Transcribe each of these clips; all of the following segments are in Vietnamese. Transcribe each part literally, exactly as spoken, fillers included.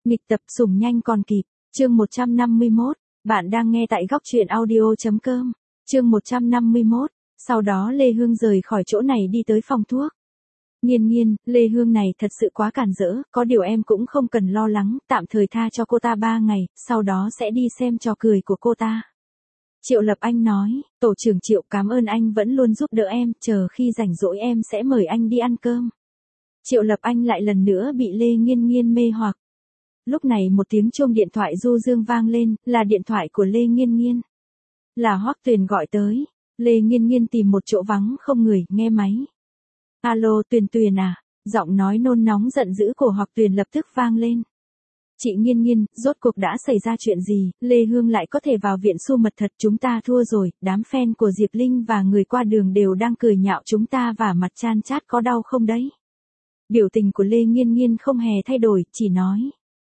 Nghịch tập sủng nhanh còn kịp, chương một trăm năm mươi mốt, bạn đang nghe tại góc truyện audio.com, chương một trăm năm mươi mốt, sau đó Lê Hương rời khỏi chỗ này đi tới phòng thuốc. Nghiên nghiên, Lê Hương này thật sự quá cản rỡ, có điều em cũng không cần lo lắng, tạm thời tha cho cô ta ba ngày, sau đó sẽ đi xem trò cười của cô ta. Triệu Lập Anh nói, tổ trưởng Triệu cảm ơn anh vẫn luôn giúp đỡ em, chờ khi rảnh rỗi em sẽ mời anh đi ăn cơm. Triệu Lập Anh lại lần nữa bị Lê Nghiên Nghiên mê hoặc. Lúc này một tiếng chuông điện thoại du dương vang lên, là điện thoại của Lê Nghiên Nghiên. Là Hoắc Tuyền gọi tới, Lê Nghiên Nghiên tìm một chỗ vắng không người, nghe máy. Alo Tuyền Tuyền à, giọng nói nôn nóng giận dữ của Hoắc Tuyền lập tức vang lên. Chị Nghiên Nghiên, rốt cuộc đã xảy ra chuyện gì, Lê Hương lại có thể vào viện su mật thật, chúng ta thua rồi, đám fan của Diệp Linh và người qua đường đều đang cười nhạo chúng ta và mặt chan chát có đau không đấy. Biểu tình của Lê Nghiên Nghiên không hề thay đổi, chỉ nói.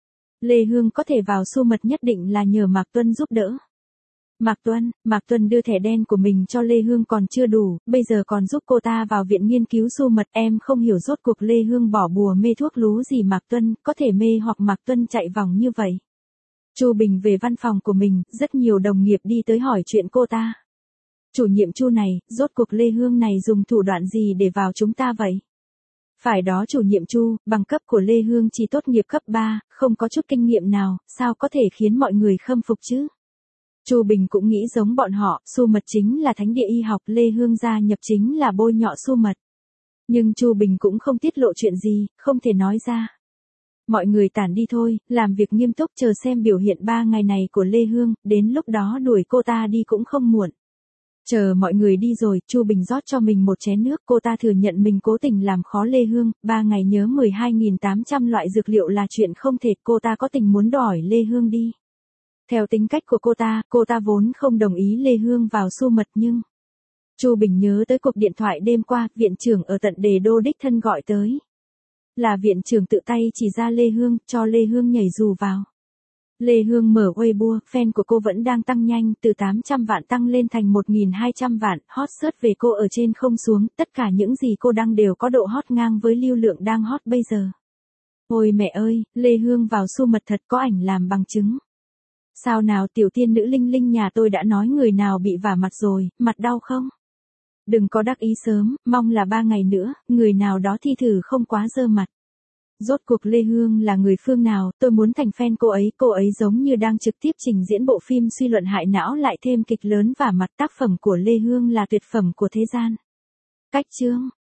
Lê Hương có thể vào su mật nhất định là nhờ Mạc Tuân giúp đỡ. Mạc Tuân, Mạc Tuân đưa thẻ đen của mình cho Lê Hương còn chưa đủ, bây giờ còn giúp cô ta vào viện nghiên cứu su mật, em không hiểu rốt cuộc Lê Hương bỏ bùa mê thuốc lú gì Mạc Tuân, có thể mê hoặc Mạc Tuân chạy vòng như vậy. Chu Bình về văn phòng của mình, rất nhiều đồng nghiệp đi tới hỏi chuyện cô ta. Chủ nhiệm Chu này, rốt cuộc Lê Hương này dùng thủ đoạn gì để vào chúng ta vậy? Phải đó chủ nhiệm Chu, bằng cấp của Lê Hương chỉ tốt nghiệp cấp ba, không có chút kinh nghiệm nào, sao có thể khiến mọi người khâm phục chứ? Chu Bình cũng nghĩ giống bọn họ, su mật chính là thánh địa y học, Lê Hương gia nhập chính là bôi nhọ su mật. Nhưng Chu Bình cũng không tiết lộ chuyện gì, không thể nói ra. Mọi người tản đi thôi, làm việc nghiêm túc chờ xem biểu hiện ba ngày này của Lê Hương, đến lúc đó đuổi cô ta đi cũng không muộn. Chờ mọi người đi rồi, Chu Bình rót cho mình một chén nước, cô ta thừa nhận mình cố tình làm khó Lê Hương, ba ngày nhớ mười hai nghìn tám trăm loại dược liệu là chuyện không thể, cô ta có tình muốn đòi Lê Hương đi. Theo tính cách của cô ta, cô ta vốn không đồng ý Lê Hương vào su mật nhưng... Chu Bình nhớ tới cuộc điện thoại đêm qua, viện trưởng ở tận Đề Đô đích thân gọi tới. Là viện trưởng tự tay chỉ ra Lê Hương, cho Lê Hương nhảy dù vào. Lê Hương mở Weibo, fan của cô vẫn đang tăng nhanh, từ tám trăm vạn tăng lên thành một nghìn hai trăm vạn, hot search về cô ở trên không xuống, tất cả những gì cô đăng đều có độ hot ngang với lưu lượng đang hot bây giờ. Ôi mẹ ơi, Lê Hương vào su mật thật, có ảnh làm bằng chứng. Sao nào tiểu tiên nữ Linh Linh nhà tôi đã nói người nào bị vả mặt rồi, mặt đau không? Đừng có đắc ý sớm, mong là ba ngày nữa, người nào đó thi thử không quá dơ mặt. Rốt cuộc Lê Hương là người phương nào, tôi muốn thành fan cô ấy, cô ấy giống như đang trực tiếp trình diễn bộ phim suy luận hại não lại thêm kịch lớn vả mặt, tác phẩm của Lê Hương là tuyệt phẩm của thế gian. Cách chương,